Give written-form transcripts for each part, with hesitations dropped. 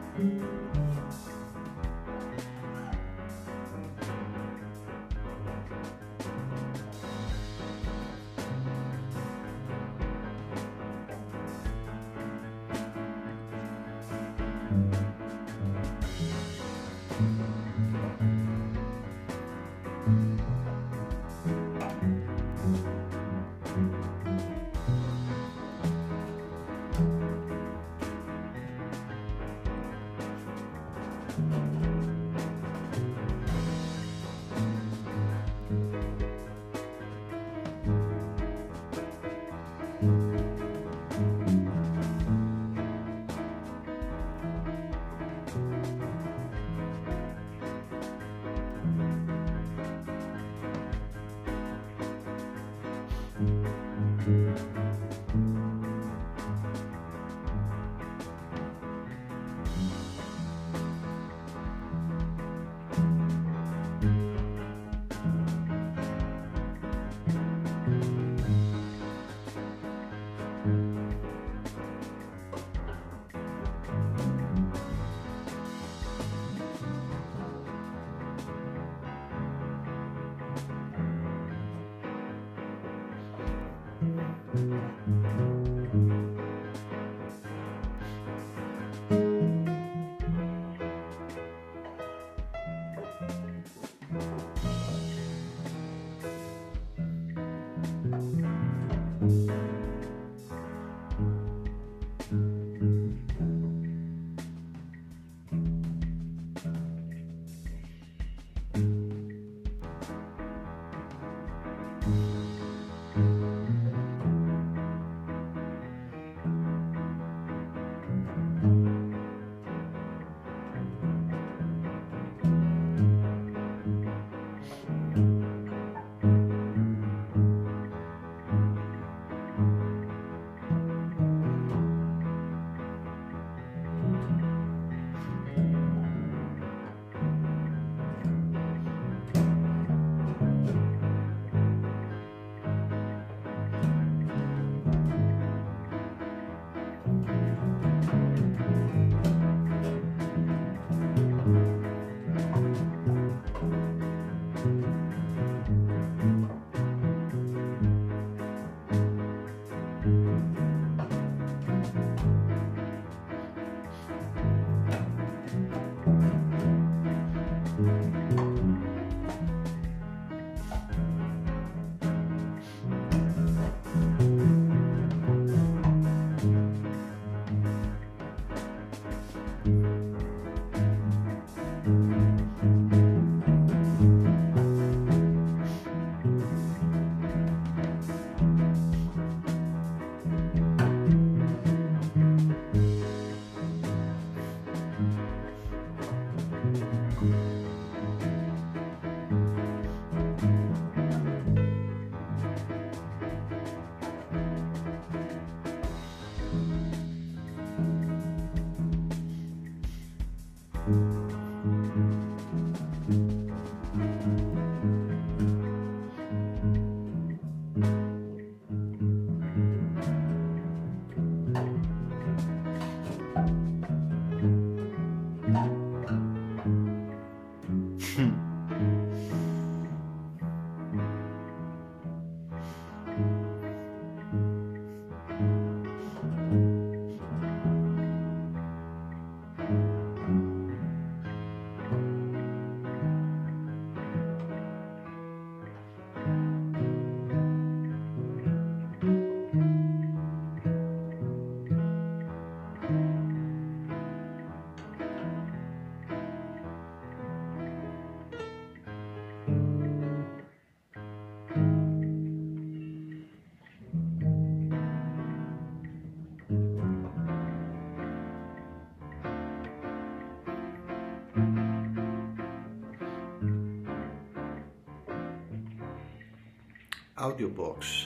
Audiobox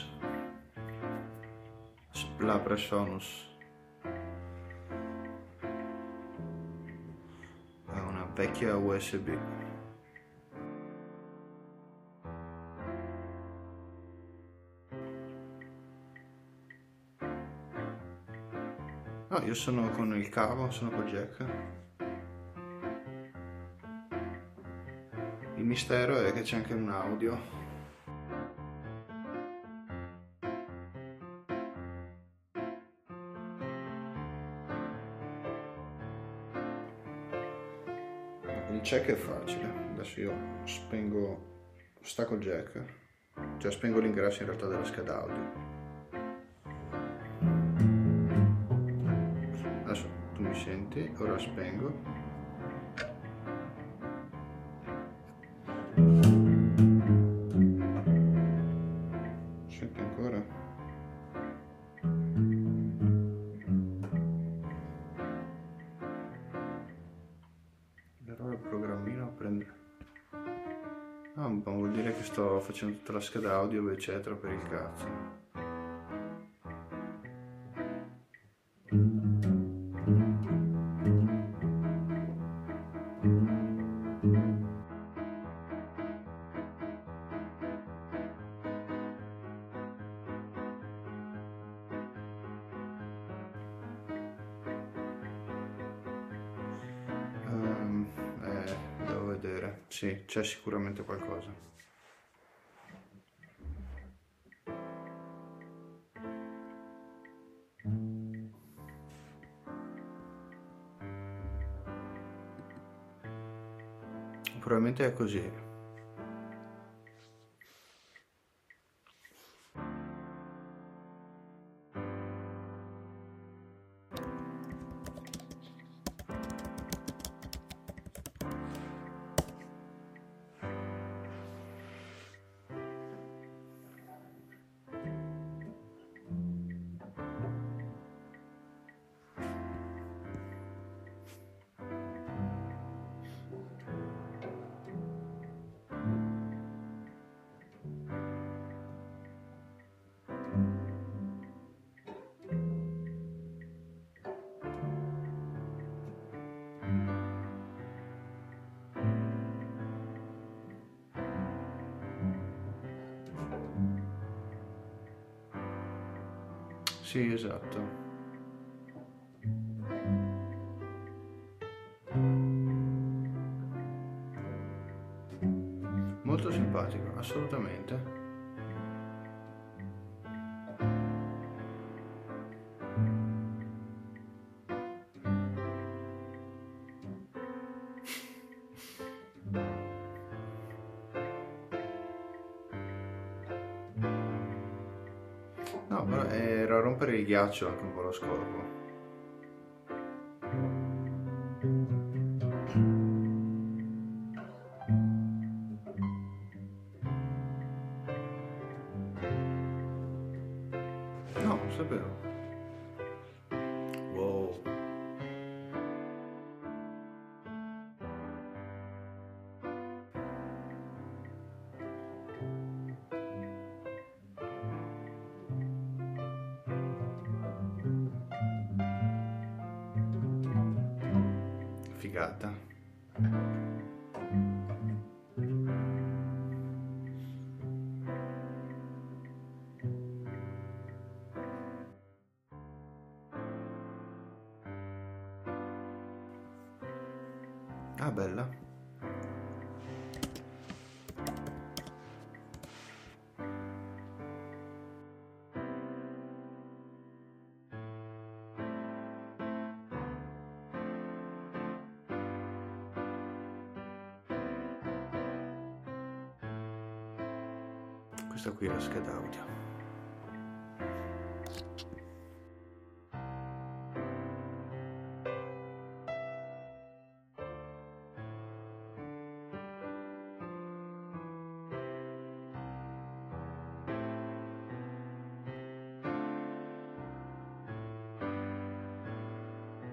Labbra Sonus è una vecchia USB. No, io sono con il cavo, sono col jack. mistero è che c'è anche un audio. Il jack è facile. Adesso io stacco il jack, cioè spengo l'ingresso in realtà della scheda audio. Adesso tu mi senti, ora spengo. Senti ancora? Però il programmino prende... Ah, vuol dire che sto facendo tutta la scheda audio eccetera per il cazzo. Devo vedere. Sì, c'è sicuramente qualcosa. Probabilmente è così. Sì, esatto. Molto simpatico, assolutamente. No, però era rompere il ghiaccio anche un po' lo scopo. No, non sapevo. Wow. Figata. Ah, bella. Questa qui è la scheda audio.